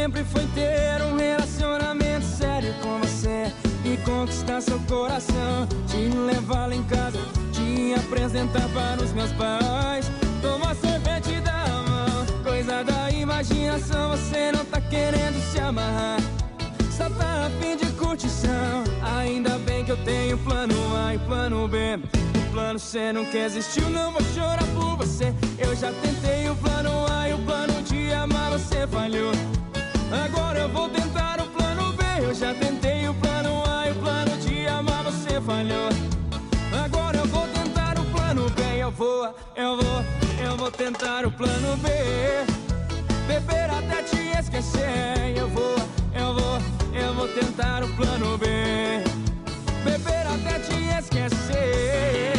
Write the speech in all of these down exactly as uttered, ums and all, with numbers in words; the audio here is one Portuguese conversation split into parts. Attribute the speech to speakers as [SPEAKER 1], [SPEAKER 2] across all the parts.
[SPEAKER 1] sempre foi ter um relacionamento sério com você e conquistar seu coração, te levar lá em casa, te apresentar para os meus pais, tomar sorvete da mão, coisa da imaginação. Você não tá querendo se amarrar, só tá a fim de curtição. Ainda bem que eu tenho plano A e plano B. O plano C nunca existiu, não vou chorar por você. Eu já tentei o plano A e o plano de amar, você falhou. Agora eu vou tentar o plano B. Eu já tentei o plano A e o plano de amar, você falhou. Agora eu vou tentar o plano B. Eu vou, eu vou, eu vou tentar o plano B. Beber até te esquecer. Eu vou, eu vou, eu vou tentar o plano B. Beber até te esquecer.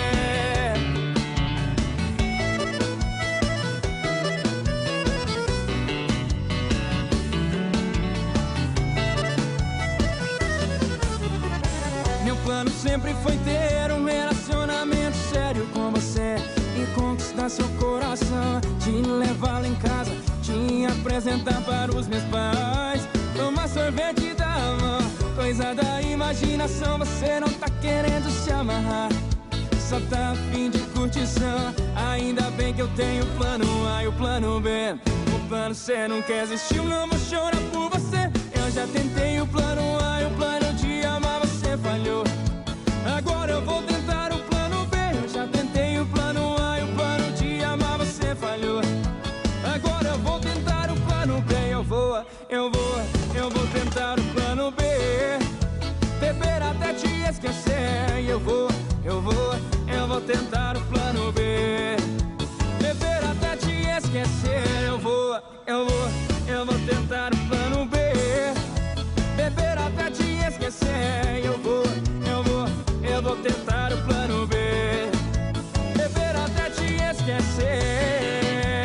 [SPEAKER 1] Meu plano sempre foi ter um relacionamento sério com você e conquistar seu coração, te levar lá em casa, te apresentar para os meus pais, tomar sorvete da mão, coisa da imaginação. Você não tá querendo se amarrar, só tá a fim de curtição. Ainda bem que eu tenho o plano A e o plano B. O plano C nunca existiu, não vou chorar por você. Eu já tentei o plano A e o plano de amar, você falhou. Agora eu vou tentar o plano B. Eu já tentei o plano A e o plano de amar, você falhou. Agora eu vou tentar o plano B. Eu vou, eu vou, eu vou tentar o plano B. Beber até te esquecer. Eu vou, eu vou, eu vou tentar o plano B. Beber até te esquecer. Eu vou, eu vou, eu vou tentar o plano B. Beber até te esquecer. Eu vou, eu vou, eu vou tentar o plano B. Beber até te esquecer.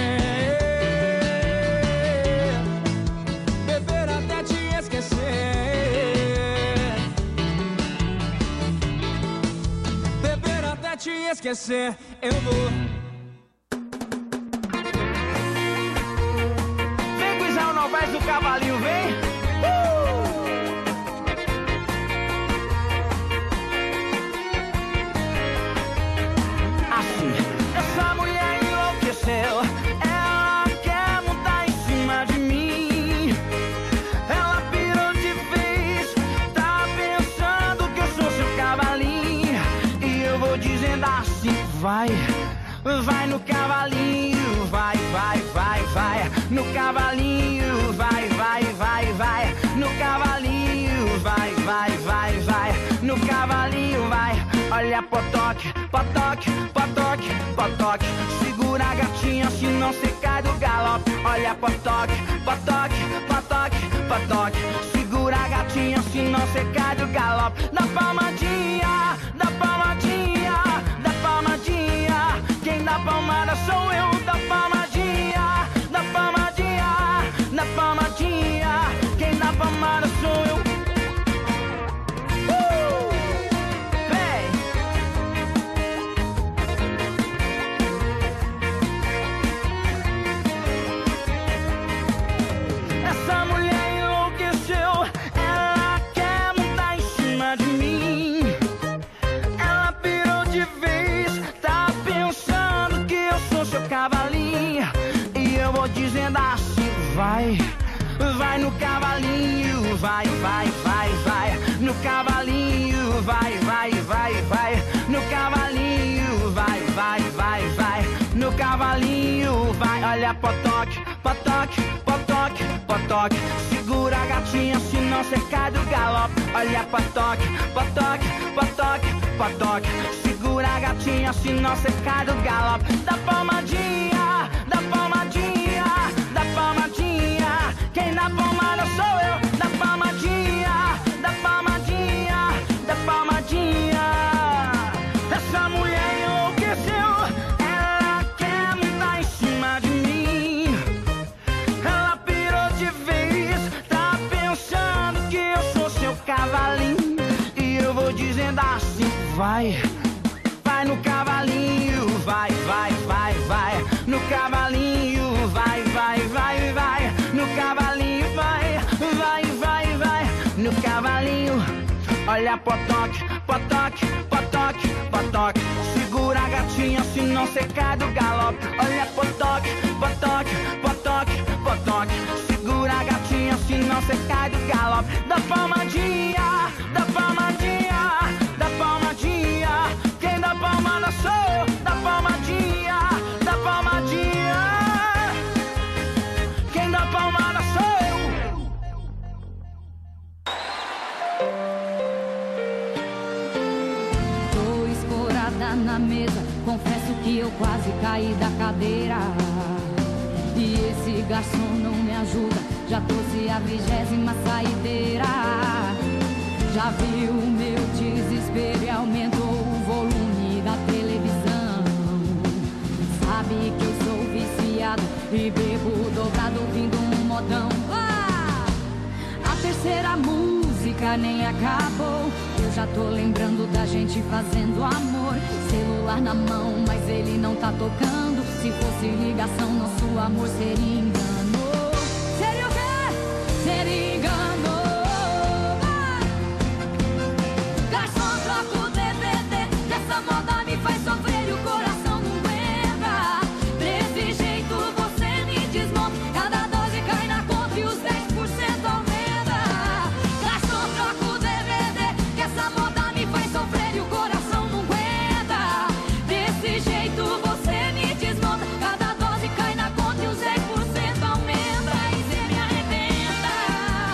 [SPEAKER 1] Beber até te esquecer. Beber até te esquecer. Eu vou.
[SPEAKER 2] Vem, Guizão, não faz o cavalinho, vem. Uh! Assim, essa mulher enlouqueceu. Ela quer montar em cima de mim. Ela pirou de vez. Tá pensando que eu sou seu cavalinho. E eu vou dizendo assim: vai, vai no cavalinho. Vai, vai, vai, vai. No cavalinho. Vai, vai, vai, vai. No cavalinho. Vai, vai, vai, vai. No cavalinho, vai. Olha, potoque, potoque, potoque, potoque. Segura a gatinha, senão cê cai do galope. Olha, potoque, potoque, potoque, potoque. Segura a gatinha, senão cê cai do galope. Da palmadinha, da palmadinha, da palmadinha. Quem dá palmada sou eu. Da palmadinha, da palmadinha, da palmadinha. Quem dá palmada sou eu. Essa mulher enlouqueceu, ela quer montar em cima de mim. Ela pirou de vez, tá pensando que eu sou seu cavalinho. E eu vou dizendo assim: vai, vai no cavalinho. Vai, vai, vai, vai. No cavalinho. Vai, vai, vai, vai. No cavalinho. Vai, vai, vai, vai. No cavalinho. Vai, olha, potoque, potoque, potoque, potoque. Segura a gatinha, senão cê cai do galope. Olha, potoque, potoque, potoque, potoque. Segura a gatinha, senão cê cai do galope. Da palmadinha, da palmadinha, da palmadinha. Quem dá palmada sou eu. Da palmadinha, da palmadinha, da palmadinha. Essa mulher enlouqueceu. Ela quer montar em cima de mim. Ela pirou de vez. Tá pensando que eu sou seu cavalinho. E eu vou dizendo assim: vai, vai no cavalinho. Vai, vai, vai, vai. No cavalinho. Vai, vai, vai, vai. No cavalinho. potoque, potoque, potoque, potoque. Segura a gatinha, senão cê cai do galope. Olha, potoque, potoque, potoque, potoque. Segura a gatinha, senão cê cai do galope. Da palmadinha, da palmadinha, da palmadinha. Quem dá palmada sou eu, da palmadinha, da palmadinha. Quem dá palmada sou eu.
[SPEAKER 3] Tô escorada na mesa, confesso que eu quase caí da cadeira. E esse garçom não me ajuda, já trouxe a vigésima saideira. Já viu o meu desespero e aumentou o volume da televisão. Sabe que eu sou viciado e bebo dobrado ouvindo um modão. Ah! A terceira música nem acabou, eu já tô lembrando da gente fazendo amor. Celular na mão, mas ele não tá tocando. Se fosse ligação, nosso amor seria engano. Seria o quê? Seria engano. Ah! Garçom, troca o D V D, dessa moda me faz sofrer e o coração não aguenta. Desse jeito você me desmonta, cada dose cai na conta e os dez por cento aumenta. Garçom, troca o D V D, que essa moda me faz sofrer e o coração não aguenta. Desse jeito você me desmonta, cada dose cai na conta e os dez por cento aumenta. E cê me arrebenta.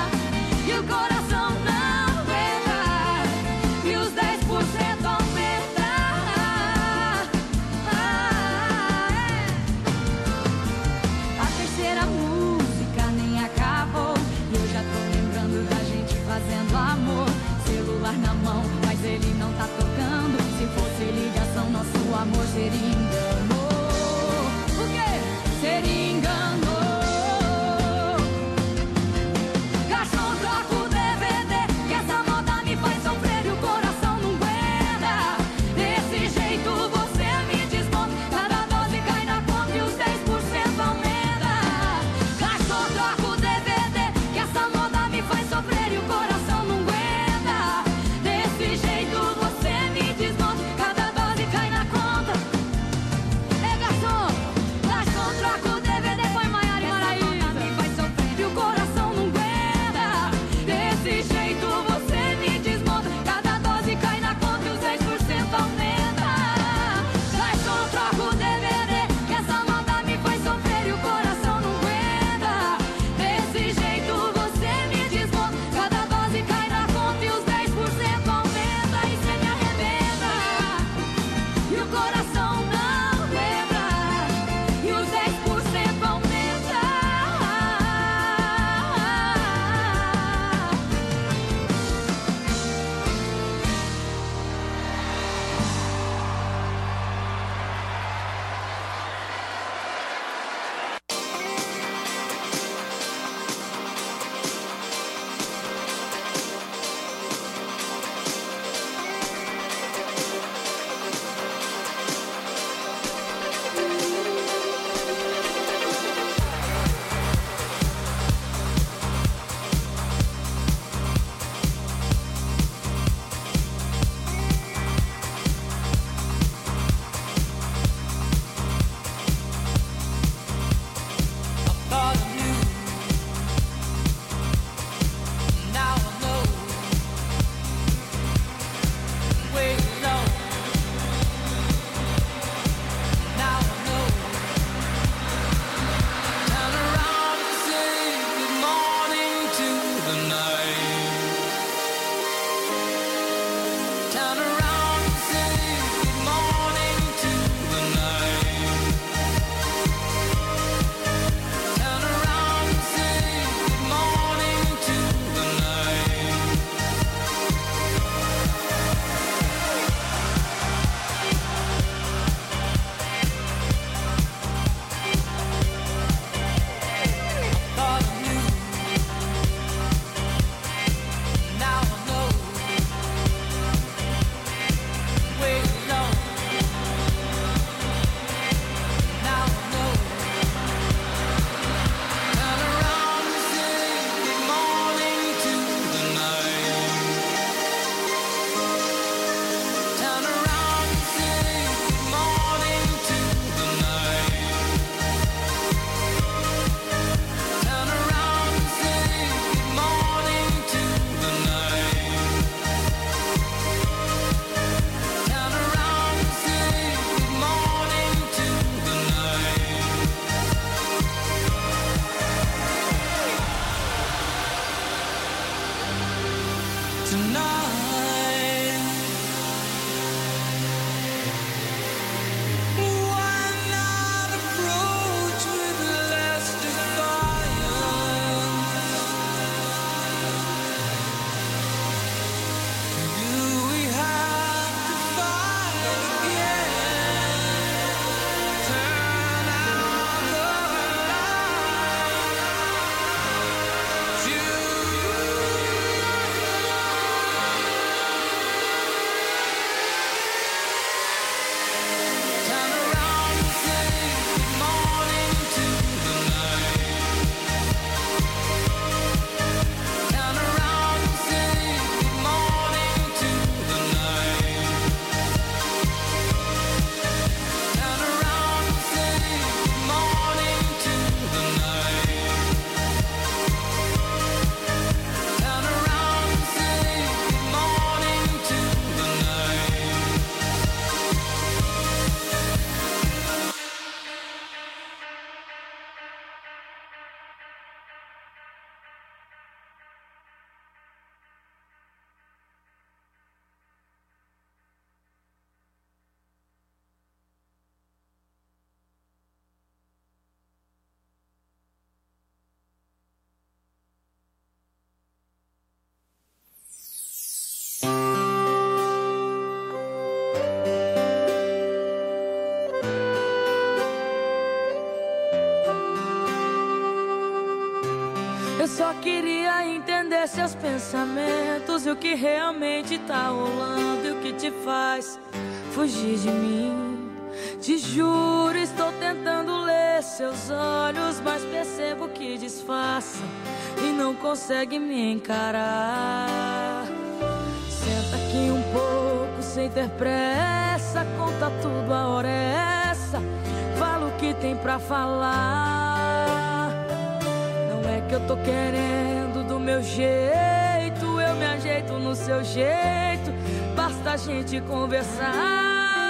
[SPEAKER 4] Eu só queria entender seus pensamentos e o que realmente tá rolando e o que te faz fugir de mim. Te juro, estou tentando ler seus olhos, mas percebo que disfarça e não consegue me encarar. Senta aqui um pouco sem ter pressa, conta tudo, a hora é essa. Fala o que tem pra falar. Não é que eu tô querendo do meu jeito, eu me ajeito no seu jeito, basta a gente conversar.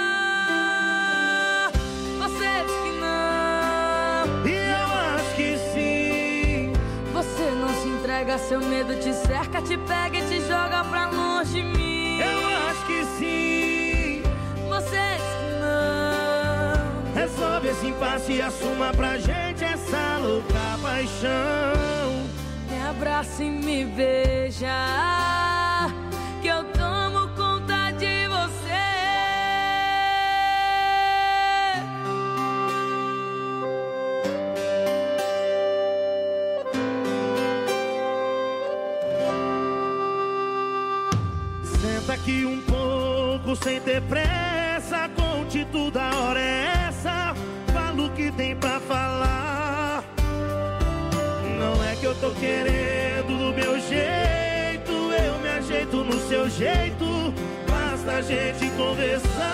[SPEAKER 4] Você diz que não,
[SPEAKER 2] e eu acho que sim.
[SPEAKER 4] Você não se entrega, seu medo te cerca, te pega e te joga pra longe de mim.
[SPEAKER 2] Eu acho que sim.
[SPEAKER 4] Você diz que não.
[SPEAKER 2] Resolve esse impasse e assuma pra gente essa louca paixão.
[SPEAKER 4] Me abraça e me beija, que eu tomo conta de você.
[SPEAKER 2] Senta aqui um pouco sem ter pressa, conte tudo, a hora é essa. Fala o que tem pra falar. Não é que eu tô querendo do meu jeito, eu me ajeito no seu jeito, basta a gente conversar.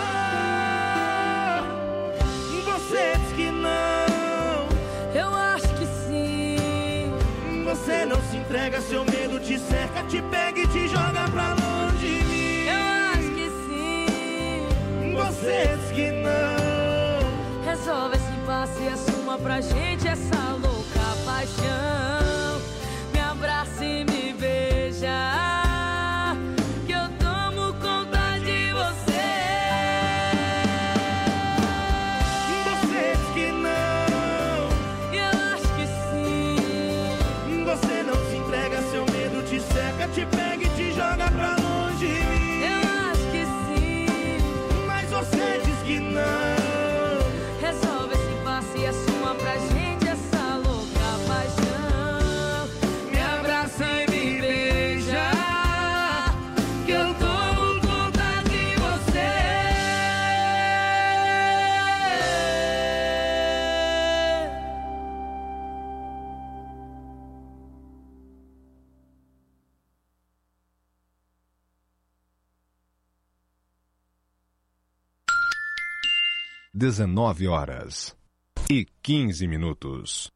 [SPEAKER 2] Você diz que não,
[SPEAKER 4] Eu acho que sim.
[SPEAKER 2] você não se entrega, seu medo te cerca, te pega e te joga pra longe de mim.
[SPEAKER 4] Eu acho que sim.
[SPEAKER 2] Você diz que não.
[SPEAKER 4] Resolve esse impasse e assuma pra gente essa louca paixão. Me abraça e me beija, que eu tomo conta de você.
[SPEAKER 2] Você diz que não,
[SPEAKER 4] E eu acho que sim.
[SPEAKER 2] você não se entrega, seu medo te cerca, te pega e te joga pra longe de mim.
[SPEAKER 4] Eu acho que sim.
[SPEAKER 2] Mas você diz que não.
[SPEAKER 4] Resolve esse impasse e assuma pra gente essa louca paixão. Me abraça e me beija, que eu tomo conta de você.
[SPEAKER 5] dezenove horas e quinze minutos.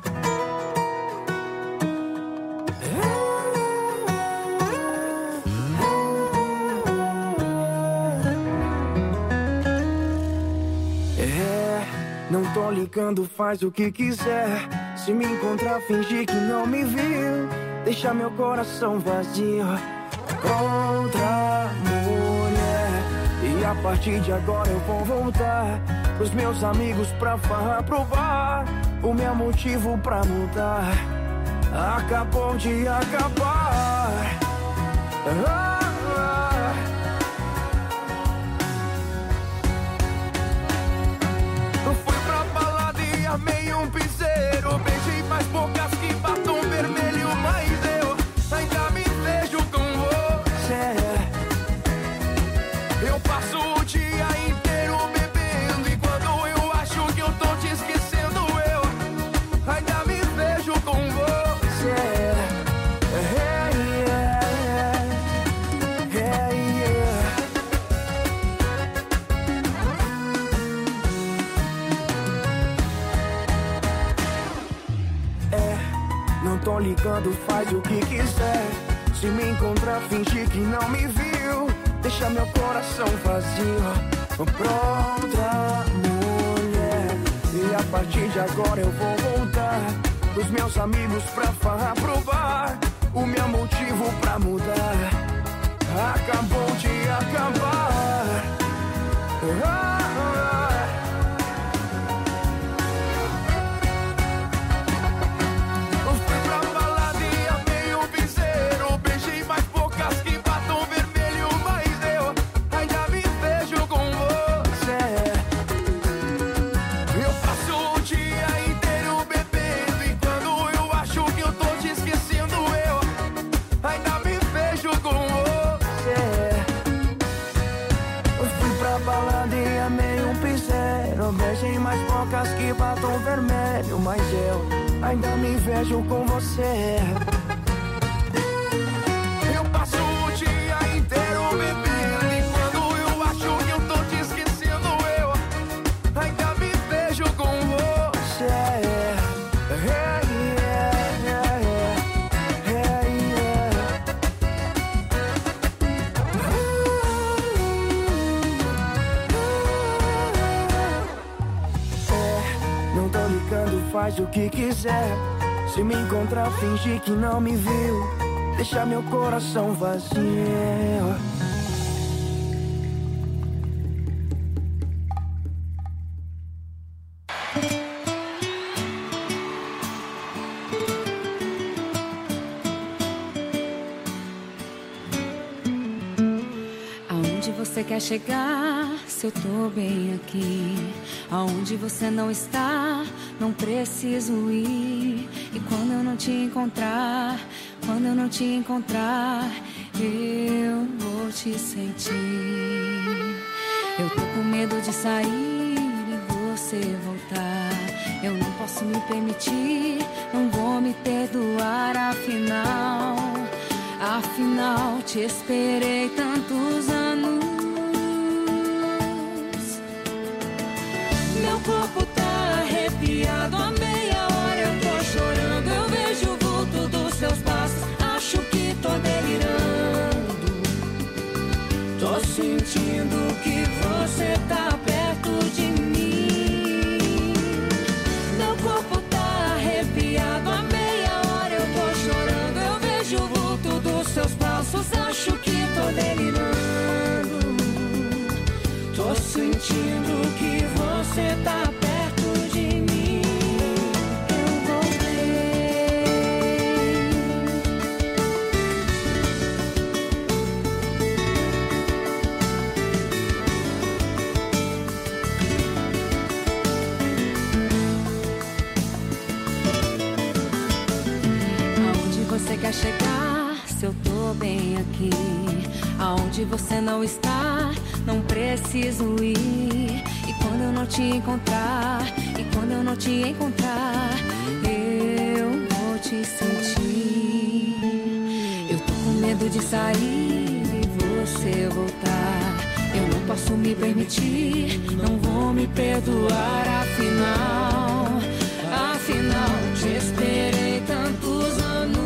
[SPEAKER 6] É, não tô ligando, faz o que quiser. Se me encontrar, fingir que não me viu. Deixa meu coração vazio contra mulher. E a partir de agora eu vou voltar pros meus amigos pra farra, pro bar. O meu motivo pra mudar acabou de acabar. Ah, ah. Eu fui pra balada e amei um piseiro. Beijei mais bocas que batom vermelho, mas eu ainda me vejo com você. Eu passo o dia inteiro bebendo e quando eu acho que eu tô te esquecendo, eu ainda me vejo com você. Hey, yeah, yeah. Hey, yeah. É, não tô ligando, faz o que quiser. Se me encontrar, fingir que não me viu. Deixa meu coração vazio pra outra mulher. E a partir de agora eu vou voltar pros meus amigos pra farra, pro bar. O meu motivo pra mudar acabou de acabar. Ah, ah. Eu fui pra balada e amei um piseiro. Beijei mais bocas que batom vermelho, mas eu ainda me vejo com você. Eu passo o dia inteiro bebendo e quando eu acho que eu tô te esquecendo, velho, mas eu ainda me vejo com você. Eu passo o dia inteiro bebendo e quando eu acho que eu tô te esquecendo, eu ainda me vejo com você. Hey, yeah, yeah, yeah. Hey, yeah. É, não tô ligando, faz o que quiser. Se me encontrar, finge que não me viu. Deixa meu coração vazio.
[SPEAKER 3] Aonde você quer chegar, se eu tô bem aqui? Aonde você não está, não preciso ir. E quando eu não te encontrar, quando eu não te encontrar, eu vou te sentir. Eu tô com medo de sair e você voltar. Eu não posso me permitir, não vou me perdoar. Afinal, afinal te esperei tantos anos. Meu corpo tá arrepiado, a meia hora eu tô chorando. Eu vejo o vulto dos seus passos, acho que tô delirando. Tô sentindo que você tá perto de mim. Meu corpo tá arrepiado, a meia hora eu tô chorando. Eu vejo o vulto dos seus passos, acho que tô delirando. Tô sentindo que você tá perto de mim. Eu voltei. Aonde você quer chegar, se eu tô bem aqui? Aonde você não está, não preciso ir. E quando eu não te encontrar, e quando eu não te encontrar, eu vou te sentir. Eu tô com medo de sair e você voltar. Eu não posso me permitir, não vou me perdoar. Afinal, afinal te esperei tantos anos.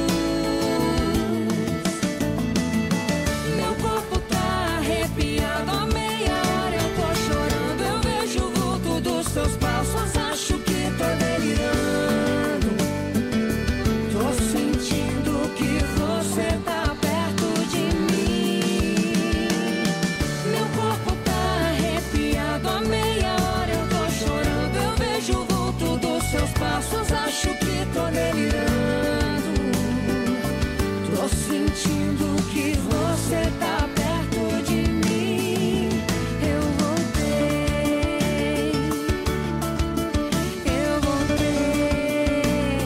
[SPEAKER 3] Meu corpo tá arrepiado, a meia hora eu tô chorando. Eu vejo o vulto dos seus passos, acho que tô delirando. Tô sentindo que você tá perto de mim. Meu corpo tá arrepiado, a meia hora eu tô chorando. Eu vejo o vulto dos seus passos, acho que tô delirando. Tô sentindo que você tá perto de mim. Eu voltei. Eu voltei.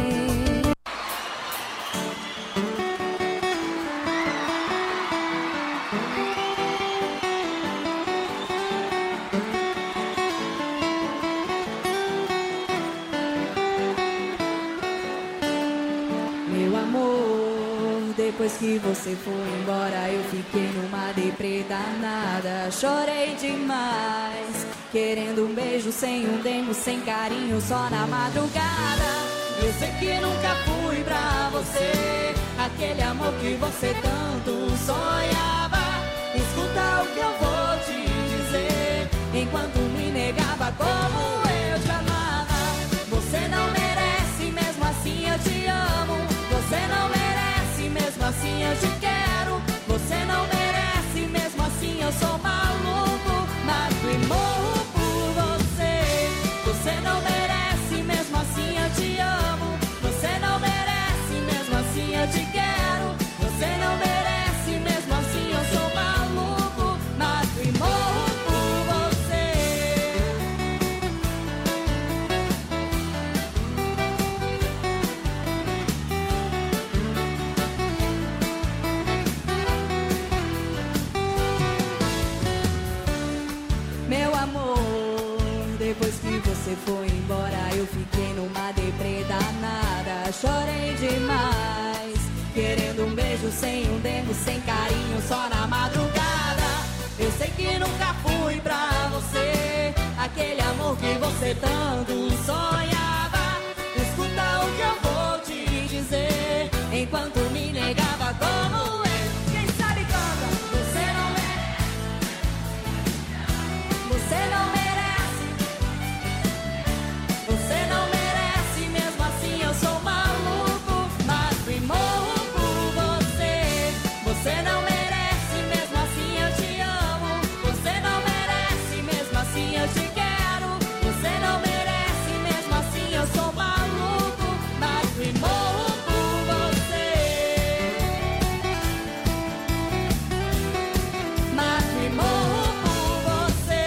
[SPEAKER 3] Meu amor, depois que você foi embora, eu fiquei numa deprê danada. Chorei demais, querendo um beijo sem um dengo, sem carinho, só na madrugada. Eu sei que nunca fui pra você aquele amor que você tanto sonhava. Escuta o que eu vou te dizer, enquanto me negava como eu te amava. Você não merece, mesmo assim eu te amo. Você não merece, mesmo assim eu te quero. Você não merece, mesmo assim eu sou maluco. Mato e morro por você. Você não merece, mesmo assim eu te amo. Você não merece, mesmo assim eu te quero. Você não merece, mesmo assim eu sou maluco. Mato e morro por você. chorando, sem um dengo, sem carinho, só na madrugada. Eu sei que nunca fui pra você aquele amor que você tanto sonhava. Escuta o que eu vou te dizer, enquanto me negava como eu. Quem sabe canta, você não merece, você não merece, você não merece, mesmo assim eu sou maluco, mato e morro por você. Você não merece, mesmo assim eu te amo. Você não merece, mesmo assim eu te quero. Você não merece, mesmo assim eu sou maluco, mato e morro por você. Mato e morro por você.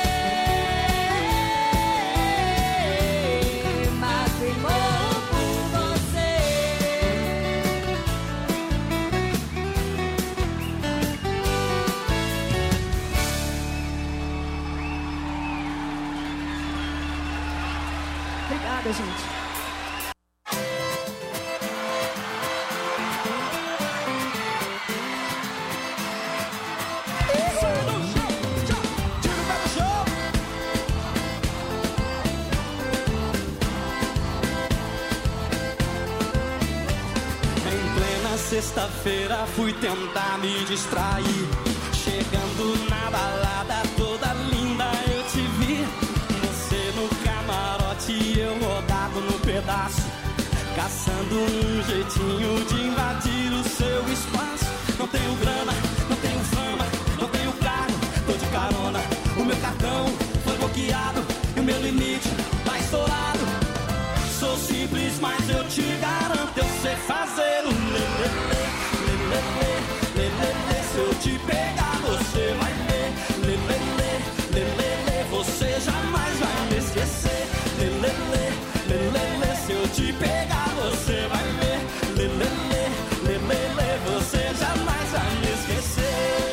[SPEAKER 3] Mato e morro por você. Obrigada, gente.
[SPEAKER 2] Em plena sexta-feira fui tentar me distrair. Chegando na balada toda linda eu te vi. Você no camarote e eu rodado no pedaço, caçando um jeitinho de invadir o seu espaço. Não tenho grana, não tenho fama, não tenho carro, tô de carona. O meu cartão foi bloqueado e o meu limite tá estourado. Sou simples, mas eu te garanto, eu sei fazer o lelele, lelele, lelele. Se eu te pegar, você vai ver, lelele, lelele. Você jamais vai me esquecer, lelele, lelele. Se eu te pegar, você vai ver, lelele, lelele. Você jamais vai me esquecer.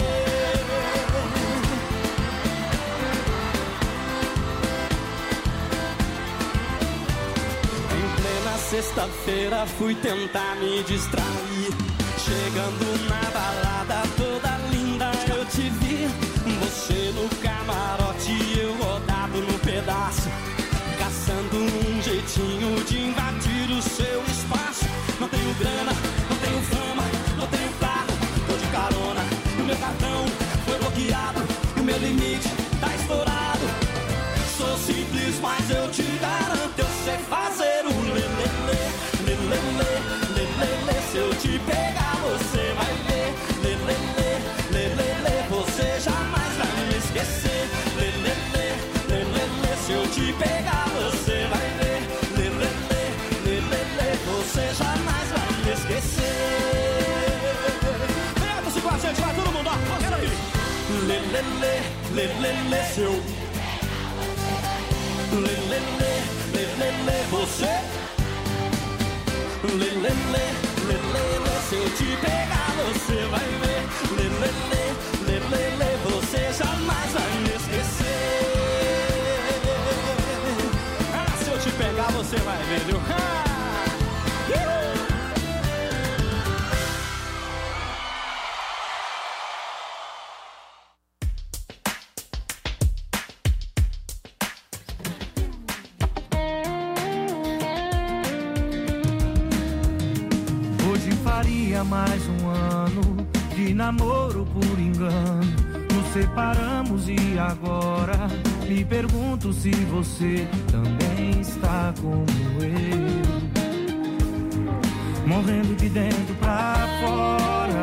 [SPEAKER 2] Sexta-feira fui tentar me distrair. Chegando na balada toda linda eu te vi. Você no camarote e eu rodado no pedaço, caçando um jeitinho de invadir o seu espaço. Não tenho grana, não tenho fama, não tenho carro, tô de carona. O meu cartão foi bloqueado e o meu limite tá estourado. Sou simples, mas eu te garanto, eu sei fazer o lelele, lelele, lelele. Se eu te pegar, você vai ver, lelele, lelele. Você jamais vai me esquecer, lelele, lelele. Se eu te pegar, você vai ver, lelele, lelele. Você jamais vai me esquecer. Pega-se com a gente, vai todo mundo, ó, quero aí. Lelele, lelele. Se eu lelele, lelele, você lelele, lelele. Se eu te pegar, você vai ver, lelele, lelele. Você jamais vai me esquecer. Ah, se eu te pegar, você vai ver, viu? Ah!
[SPEAKER 6] Mais um ano de namoro por engano. Nos separamos e agora me pergunto se você também está como eu, morrendo de dentro pra fora.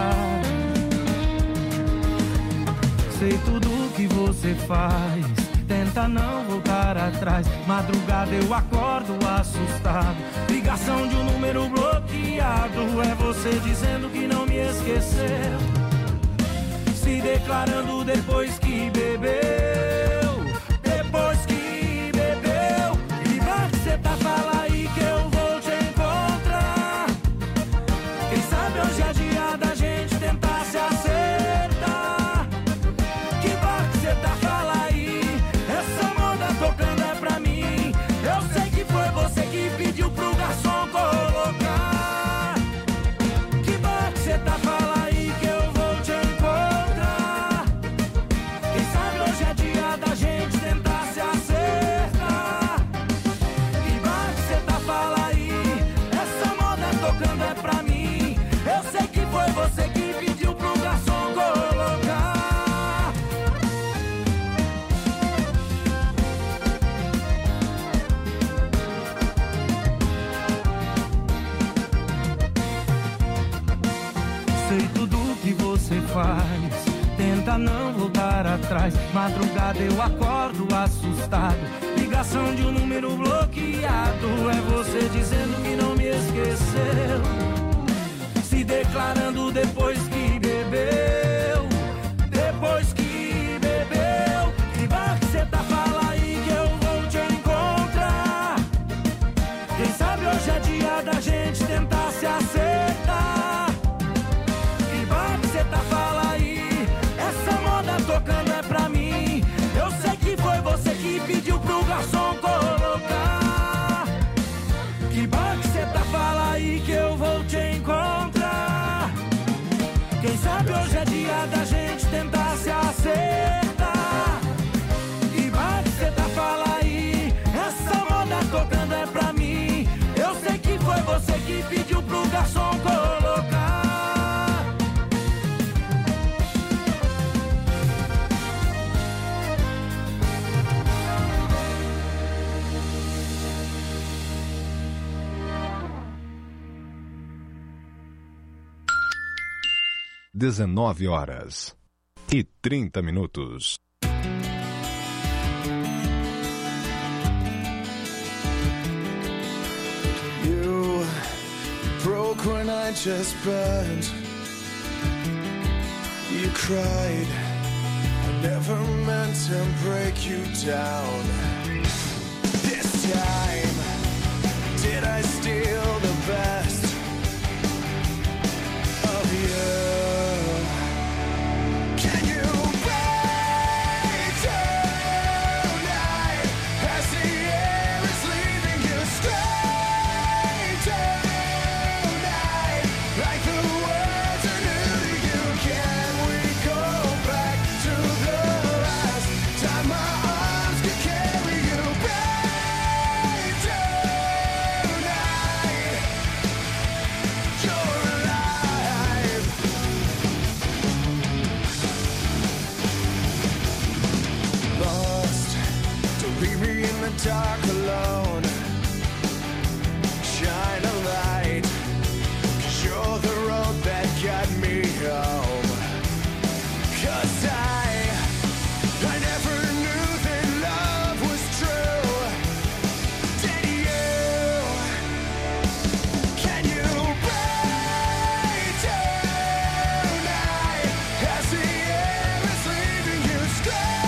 [SPEAKER 6] Sei tudo que você faz, tenta não voltar atrás. Madrugada eu acordo assustado, ligação de um número bloqueado. É você dizendo que não me esqueceu, se declarando depois que bebeu. Depois que bebeu, e vai que cê tá, fala aí que eu vou te encontrar. Quem sabe hoje é dia da gente tentar se acertar. Que vai que cê tá, fala aí, essa moda tocando é pra mim. Eu sei que foi você que pediu pro garçom colocar. Que vai que cê
[SPEAKER 2] faz. Tenta não voltar atrás. Madrugada eu acordo assustado. Ligação de um número bloqueado. É você dizendo que não me esqueceu, se declarando depois que bebeu. Depois que bebeu. Que bar que cê tá, fala aí que eu vou te encontrar. Quem sabe hoje é dia da gente tentar se acertar. Que bar que cê tá, fala aí. Essa moda tocando é pra mim. Eu sei que foi você que pediu pro garçom colocar. Que bar que cê tá, fala aí que eu vou te encontrar. Quem sabe hoje é dia da gente tentar se acertar. Que bar que cê tá, fala aí. Essa moda tocando é pra mim. Eu sei que foi você que pediu pro garçom colocar.
[SPEAKER 5] dezenove horas e trinta minutos.
[SPEAKER 6] You broke when I just burned. You cried. I never meant to break you down. This time, did I steal the best of you? Dark alone, shine a light, 'cause you're the road that got me home. 'Cause I, I never knew that love was true. Did you? Can you break tonight as the air is leaving you straight?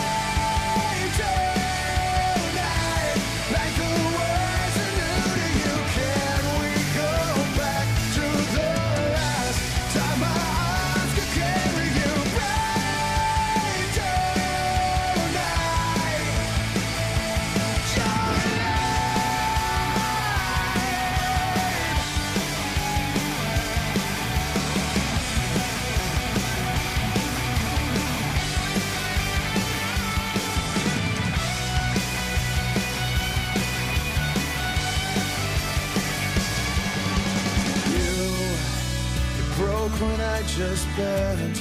[SPEAKER 6] When I just burned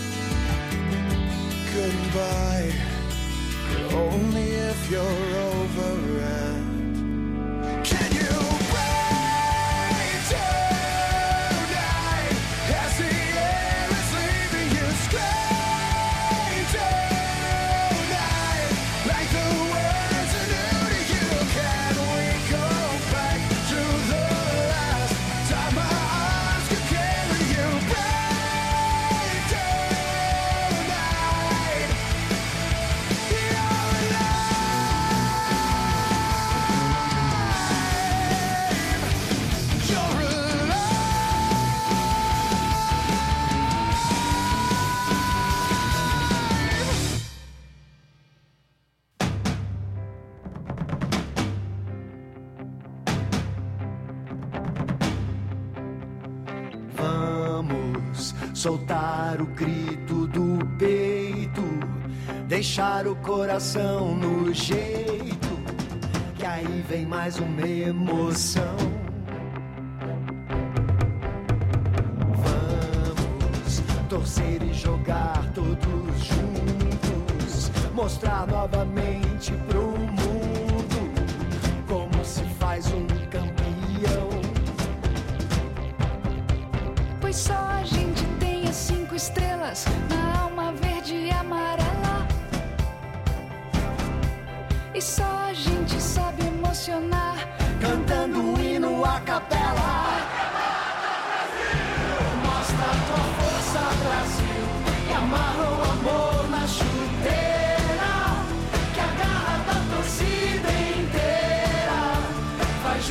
[SPEAKER 6] goodbye, but only if you're over it. Can you break tonight as the air is leaving you straight tonight, like the words are new to you? Can we go back to the last time my arms could carry you?
[SPEAKER 7] Soltar o grito do peito, deixar o coração no jeito, que aí vem mais uma emoção. Vamos torcer e jogar todos juntos, mostrar novamente pro mundo como se faz um campeão. Pois só a gente tem as cinco estrelas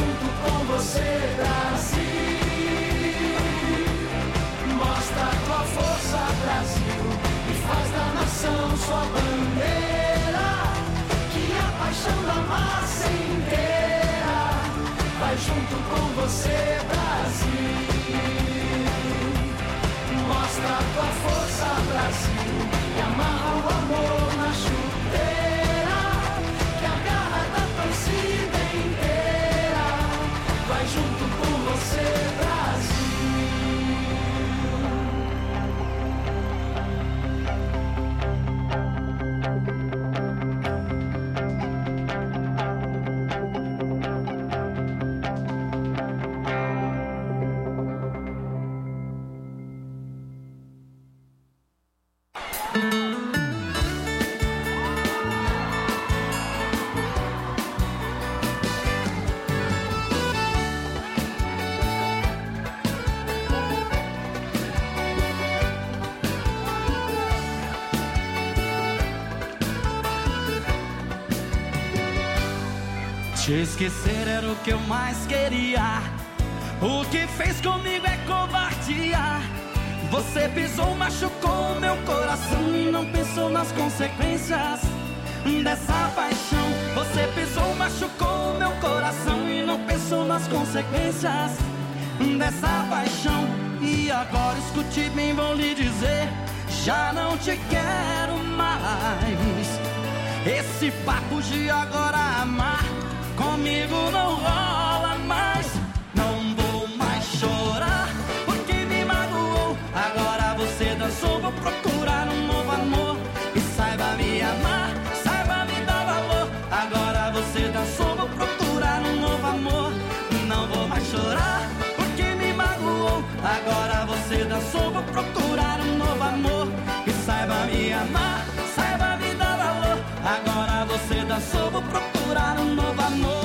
[SPEAKER 7] junto com você, Brasil. Mostra a tua força, Brasil, e faz da nação sua bandeira, que a paixão da massa inteira vai junto com você, Brasil. Mostra a tua força, Brasil, e amarra o amor na chuteira, que a garra da torcida inteira vai junto com você, Brasil.
[SPEAKER 2] Te esquecer era o que eu mais queria. O que fez comigo é covardia. Você pisou, machucou meu coração e não pensou nas consequências dessa paixão. Você pisou, machucou meu coração e não pensou nas consequências dessa paixão. E agora escute bem, vou lhe dizer, já não te quero mais. Esse papo de agora amar comigo não rola mais. Não vou mais chorar porque me magoou. Agora você dançou, vou procurar um novo amor. E saiba me amar, saiba me dar valor. Agora você dançou, vou procurar um novo amor. Não vou mais chorar porque me magoou. Agora você dançou, vou procurar um novo amor. E saiba me amar, saiba me dar valor. Agora você dançou, vou procurar um novo amor.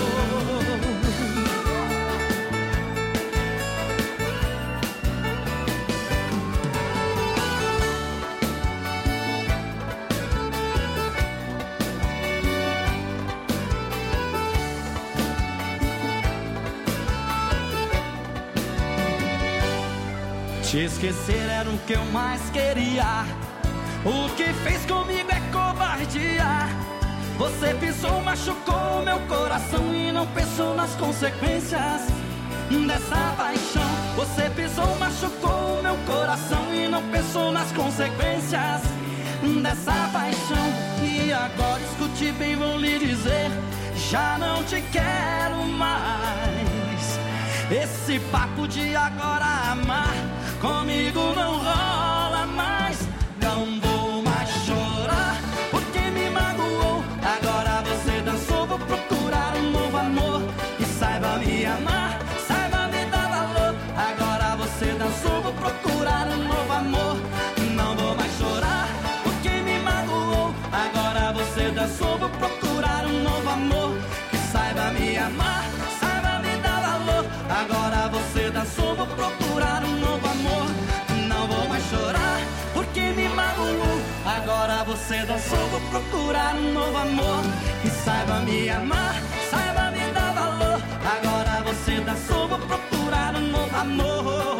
[SPEAKER 2] Te esquecer era o que eu mais queria. O que fez comigo é covardia. Você pisou, machucou meu coração e não pensou nas consequências dessa paixão. Você pisou, machucou meu coração e não pensou nas consequências dessa paixão. E agora escute bem, vou lhe dizer, já não te quero mais. Esse papo de agora amar comigo não rola mais. Não vou mais chorar porque me magoou. Agora você dançou, vou procurar um novo amor. E saiba me amar, saiba me dar valor. Agora você dançou, vou procurar um novo amor. Não vou mais chorar porque me magoou. Agora você dançou, vou procurar um novo amor. Que saiba me amar, saiba me dar valor. Agora você dançou, vou procurar um novo amor. Não vou mais chorar porque me magoou. Agora você dançou, vou procurar um novo amor. Que saiba me amar, saiba me dar valor. Agora você dançou, vou procurar um novo amor.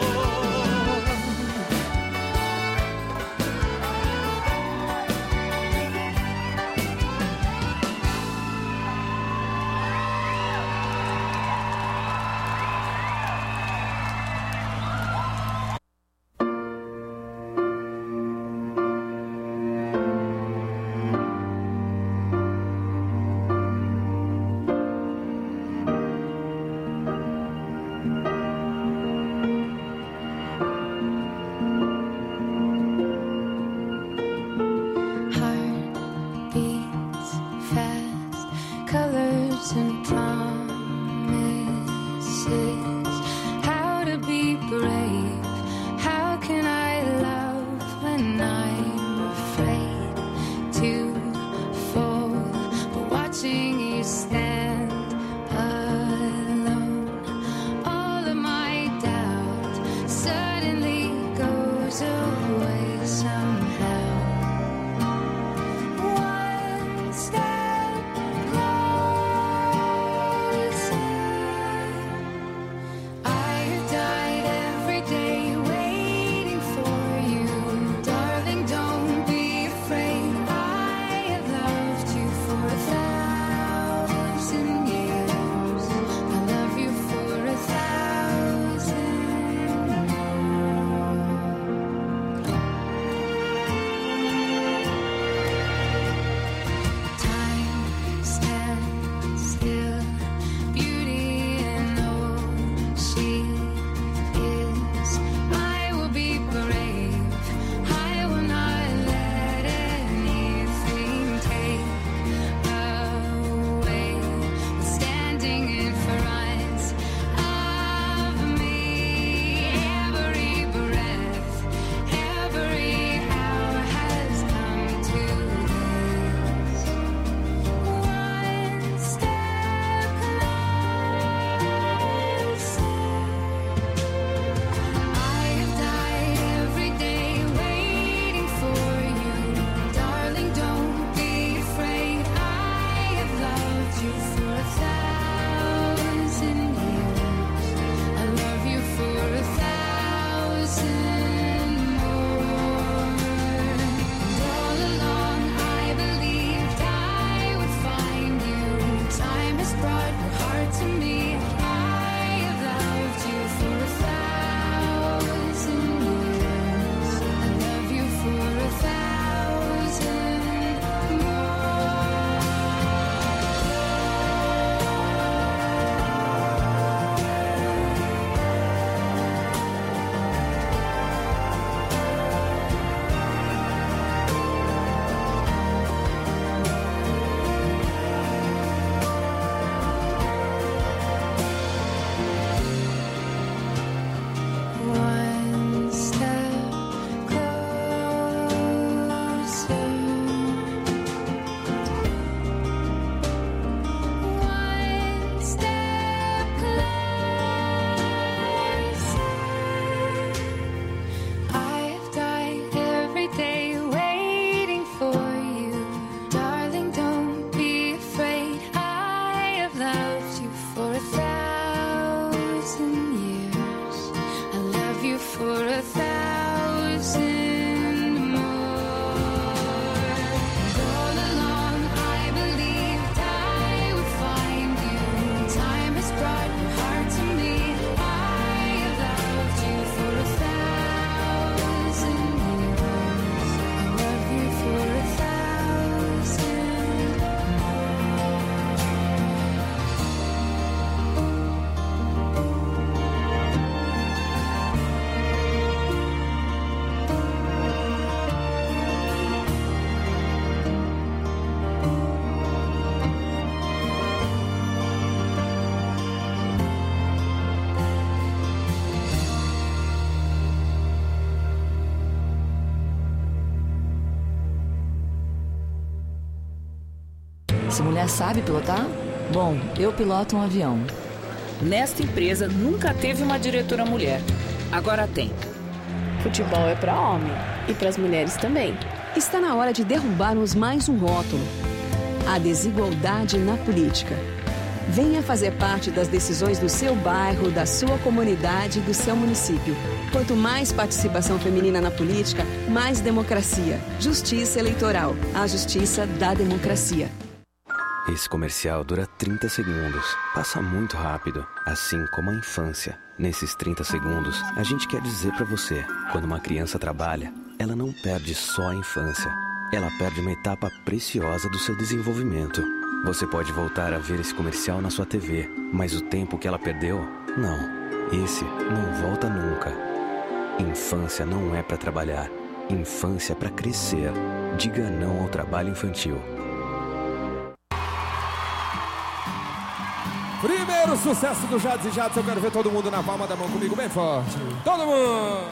[SPEAKER 8] Essa mulher sabe pilotar? Bom, eu piloto um avião.
[SPEAKER 9] Nesta empresa nunca teve uma diretora mulher. Agora tem.
[SPEAKER 10] Futebol é para homem e para as mulheres também.
[SPEAKER 11] Está na hora de derrubarmos mais um rótulo: a desigualdade na política. Venha fazer parte das decisões do seu bairro, da sua comunidade e do seu município. Quanto mais participação feminina na política, mais democracia. Justiça eleitoral. A justiça da democracia.
[SPEAKER 12] Esse comercial dura trinta segundos. Passa muito rápido, assim como a infância. Nesses trinta segundos, a gente quer dizer pra você: quando uma criança trabalha, ela não perde só a infância. Ela perde uma etapa preciosa do seu desenvolvimento. Você pode voltar a ver esse comercial na sua T V, mas o tempo que ela perdeu, não. Esse não volta nunca. Infância não é pra trabalhar. Infância é pra crescer. Diga não ao trabalho infantil.
[SPEAKER 13] Primeiro sucesso do Jades e Jades, eu quero ver todo mundo na palma da mão comigo bem forte. Todo mundo!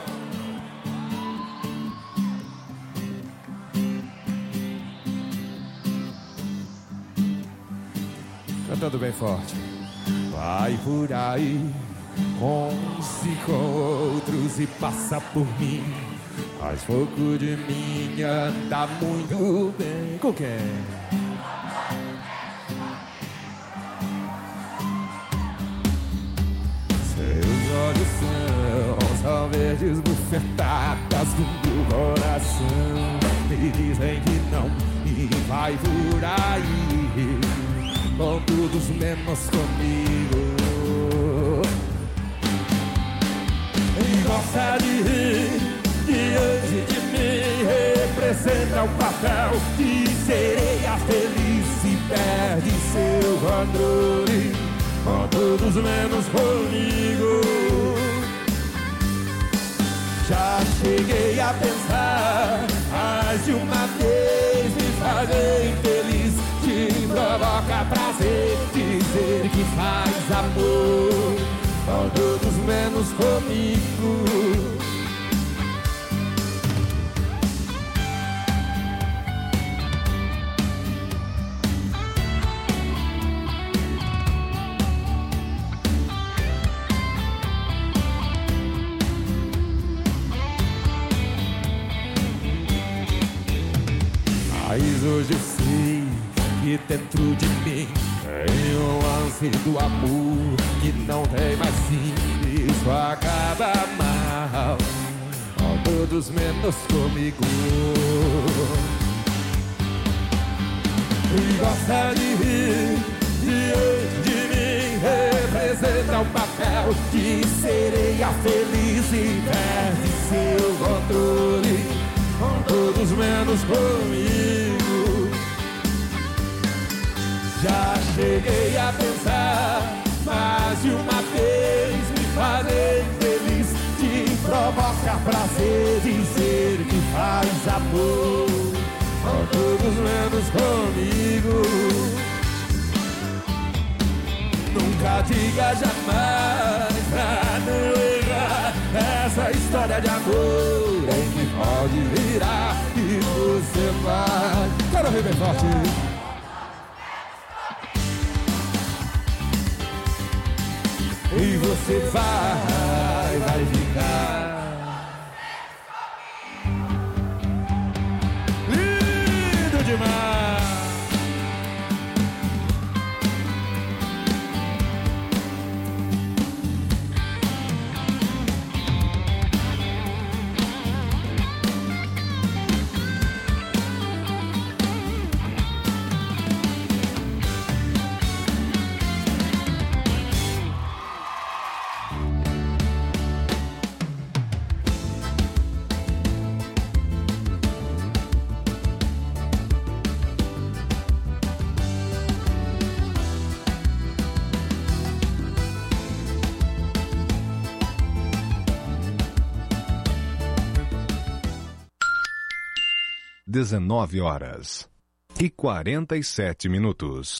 [SPEAKER 13] Cantando bem forte. Vai por aí, com-se com outros e passa por mim. Faz pouco de mim, anda muito bem. Com quem? Olhos são, são verdes bufetadas do meu coração. Me dizem que não e vai por aí, com todos menos comigo. E gosta de rir diante de mim, representa o papel de sereia feliz e perde seu controle, com todos menos comigo. Já cheguei a pensar mais de uma vez me fazer infeliz. Te provoca prazer dizer que faz amor, com todos menos comigo. Mas hoje eu sei que dentro de mim tem um ânsia do amor que não tem mais fim. Isso acaba mal, com todos menos comigo. E gosta de rir diante de mim, representa o papel de sereia feliz e perde seu controle, com todos menos comigo. Já cheguei a pensar mais de uma vez me fazer feliz. Te provoca prazer dizer que faz amor, com todos menos comigo. Nunca diga jamais pra não errar. Essa história de amor em que pode virar e você vai. Quero ouvir bem forte. E você vai, vai ficar lindo demais.
[SPEAKER 5] dezenove horas e quarenta e sete minutos.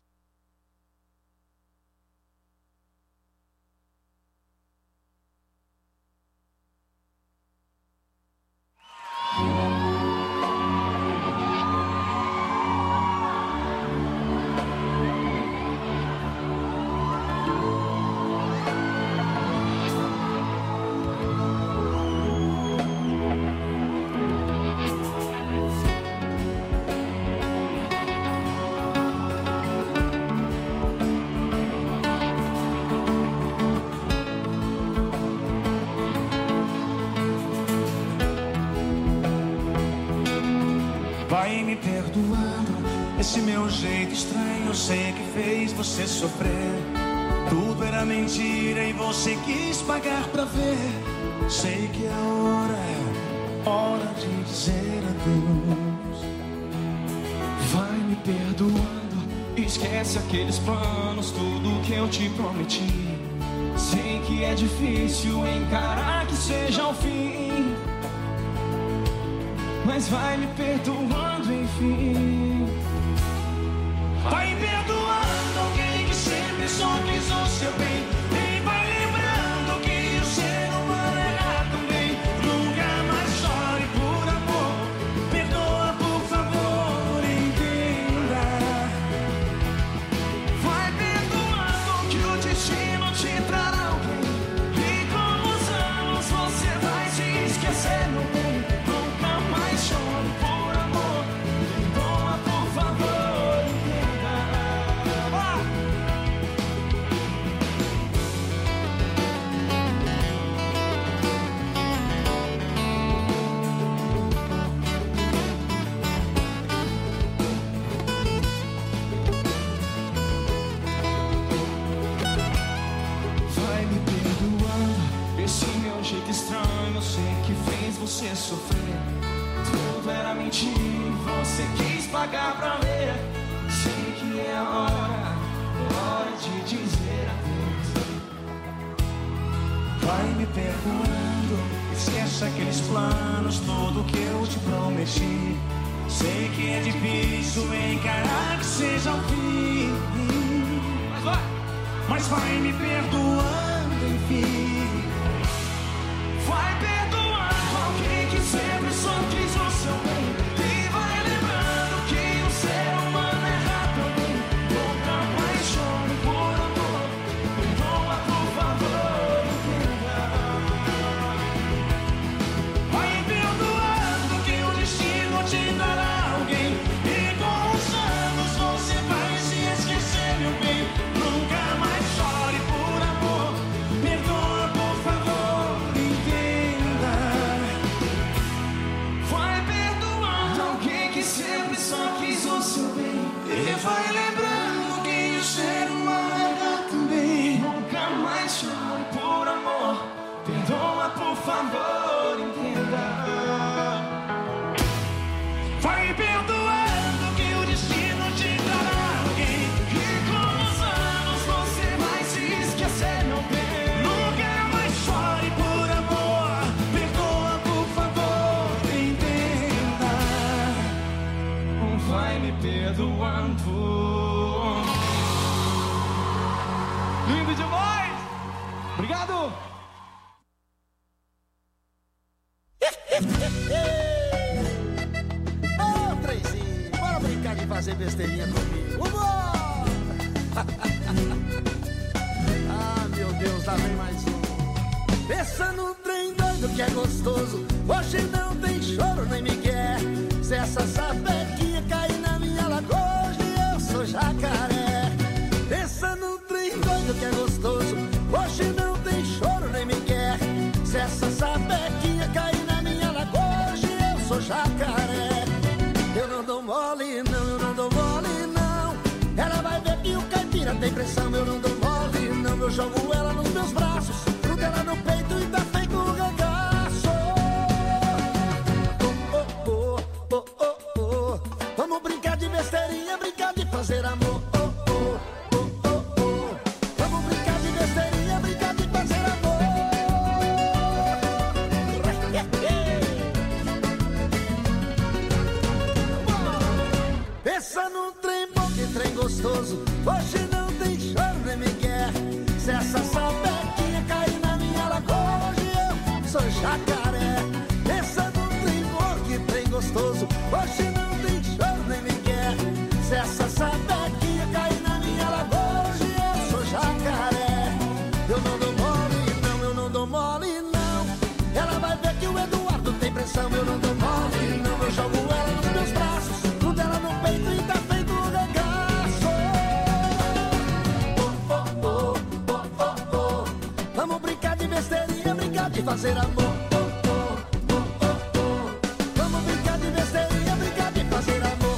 [SPEAKER 6] me perdoando esse meu jeito estranho. Eu sei que fez você sofrer. Tudo era mentira e você quis pagar pra ver. Sei que a hora é hora de dizer adeus. Vai me perdoando, esquece aqueles planos, tudo que eu te prometi. Sei que é difícil encarar que seja o fim, mas vai me perdoando enfim. Vai perdoando alguém que sempre só quis o seu bem. E vai lembrando que o ser humano erra também. Nunca mais chore por amor. Perdoa, por favor, entenda. Vai perdoando que o destino te trará alguém. E com os anos você vai se esquecer, meu bem. Nunca mais chore por amor. Perdoa, por favor, entenda. Ah! Vai me perdoando esse meu jeito estranho. Eu sei que fez você sofrer. Tudo era mentira e você quis pagar pra ver. Sei que é a hora, hora de dizer adeus. Vai me perdoando, esquece aqueles planos, tudo que eu te prometi. Sei que é difícil encarar que seja o fim, mas vai, mas vai me perdoando enfim. Vai perdoando alguém que sempre só quis o seu bem. E vai lembrando que o ser humano erra também. Nunca mais chore por amor. Perdoa, por favor, entenda. Vai perdoando que o destino te dará alguém. E com os anos você vai se esquecer, meu bem. Nunca mais chore por amor. Perdoa, por favor, entenda. Vai perdoando alguém que sempre só quis o seu bem. E vai lembrando que o ser humano erra também. Nunca mais chore por amor. Perdoa, por favor, entenda. Vai perdoando que o destino te dará alguém. E com os anos você vai se esquecer, meu bem. Nunca mais chore por amor. Perdoa, por favor, entenda. Vai me perdoando. Lindo demais! Obrigado!
[SPEAKER 14] Ô, Treyzinho, bora brincar de fazer besteirinha comigo. Vambora! Ah, meu Deus, lá vem mais um. Pensa no trem doido que é gostoso. Hoje não tem choro nem migué. Se essa sapequinha cair na minha lagoa, hoje eu sou jacaré. Pensa no trem doido que é gostoso. Hoje não tem choro nem migué. Se essa sapequinha cair na minha lagoa, hoje eu sou jacaré. Eu não dou mole não, eu não dou mole não. Ela vai ver que o caipira tem pressão. Eu não dou mole não, eu jogo ela nos meus braços, grudo ela no peito e tá feito um regaço. Oh, oh, oh, oh, oh, oh. Vamos brincar de besteirinha, brincar de fazer amor. Oh, oh, oh, oh, oh. Vamos brincar de besteirinha, brincar de fazer amor. Pensa num trem bom, que trem gostoso. Hoje não tem choro nem migué. Se essa sapequinha cair na minha lagoa, hoje eu sou jacaré. Pensa num trem bom, que trem gostoso. Hoje não tem choro nem migué. Se essa sapequinha cair na minha lagoa, hoje eu sou jacaré. Eu não dou mole não, eu não dou mole não. Ela vai ver que o Eduardo tem pressão. Eu não dou mole não, eu jogo ela nos meus braços, grudo ela no peito e tá feito um regaço. Oh, oh, oh, oh, oh, oh. Vamos brincar de besteirinha, brincar de fazer amor. Oh, oh, oh, oh, oh. Vamos brincar de besteirinha, brincar de fazer amor.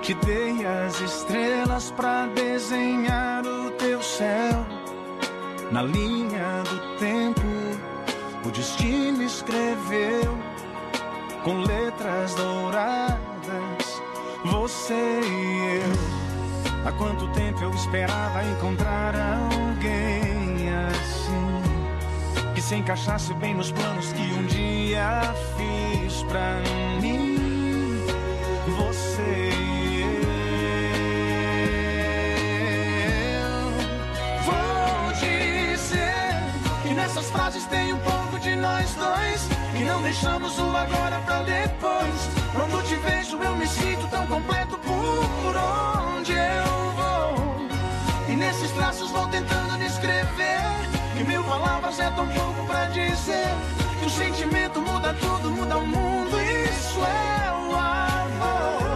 [SPEAKER 6] Te dei as estrelas pra desenhar o teu céu. Na linha do tempo, o destino escreveu com letras douradas, você e eu. Há quanto tempo eu esperava encontrar alguém assim, que se encaixasse bem nos planos que um dia fiz pra mim, você e eu. Vou dizer que nessas frases tem um pouco de nós dois, que não deixamos o agora pra depois. Quando te vejo eu me sinto tão completo por onde eu vou. E nesses traços vou tentando descrever que mil palavras é tão pouco pra dizer que o sentimento muda tudo, muda o mundo. Isso é o amor.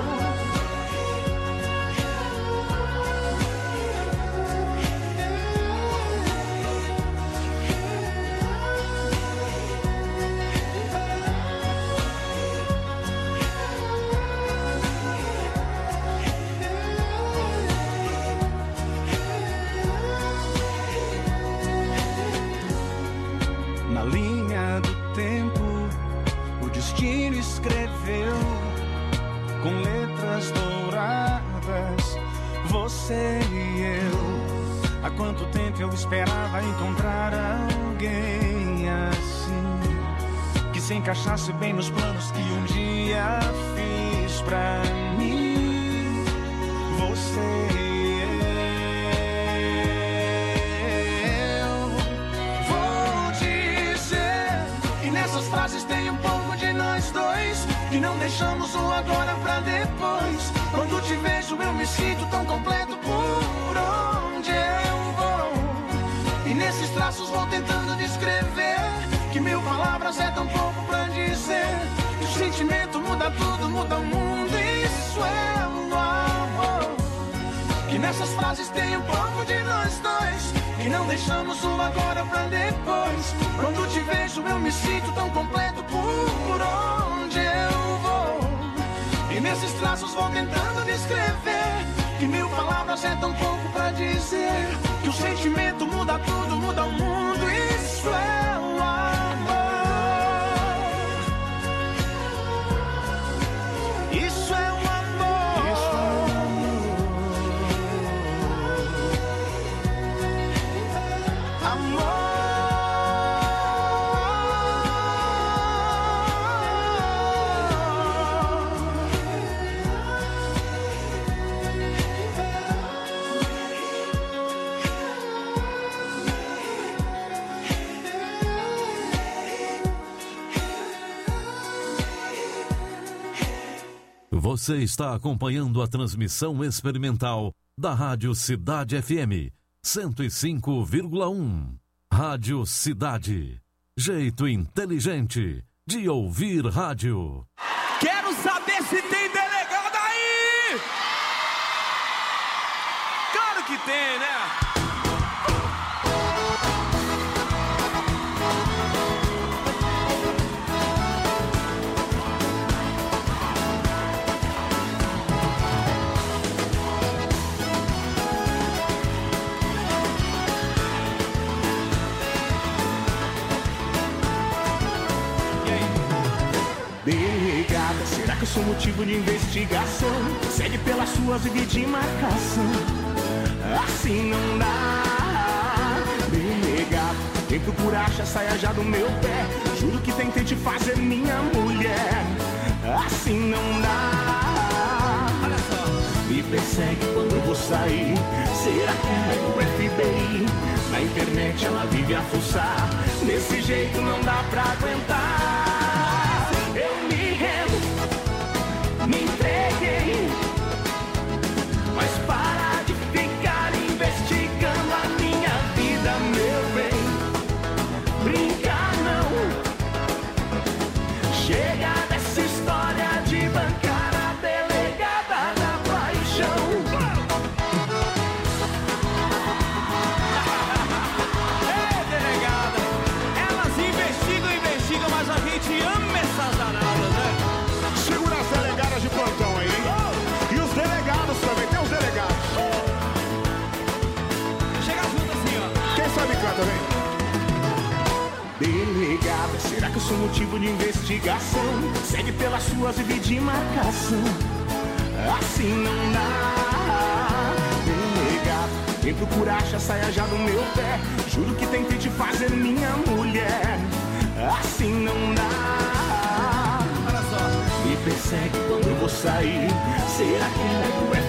[SPEAKER 6] Na linha do tempo, o destino escreveu com letras douradas, você e eu. Há quanto tempo eu esperava encontrar alguém assim, que se encaixasse bem nos planos que um dia fiz pra mim, você e essas frases tem um pouco de nós dois, que não deixamos o agora pra depois. Quando te vejo eu me sinto tão completo por onde eu vou. E nesses traços vou tentando descrever que mil palavras é tão pouco pra dizer que o sentimento muda tudo, muda o mundo. Isso é o amor. Que nessas frases tem um pouco de nós dois, que não deixamos o agora pra depois. Quando te vejo eu me sinto tão completo por onde eu vou. E nesses traços vou tentando descrever que mil palavras é tão pouco pra dizer que o sentimento muda tudo, muda o mundo. Isso é o amor. Isso é o amor.
[SPEAKER 15] Você está acompanhando a transmissão experimental da Rádio Cidade F M cento e cinco vírgula um. Rádio Cidade. Jeito inteligente de ouvir rádio.
[SPEAKER 16] Quero saber se tem delegado aí! Claro que tem, né?
[SPEAKER 14] Delegada, será que eu sou motivo de investigação? Segue pelas suas vidas de marcação. Assim não dá. Delegada, quem procura acha saia já do meu pé. Juro que tentei te fazer minha mulher. Assim não dá. Olha só. Me persegue quando eu vou sair. Será que é o F B I? Na internet ela vive a fuçar. Desse jeito não dá pra aguentar. Eu me rendo, me entreguei, mas para de ficar investigando a minha vida, meu bem. Brincar não. Chega dessa história de bancar a delegada da paixão.
[SPEAKER 16] Ei, delegada, elas investigam, investigam, mas a gente ama essas danadas, né?
[SPEAKER 14] Segura as delegadas de plantão,
[SPEAKER 17] motivo de investigação. Segue pelas ruas e de marcação. Assim não dá. Delegado, vem procurar a saia já do meu pé. Juro que tentei te fazer minha mulher. Assim não dá. Me persegue quando eu vou sair. Será que nego é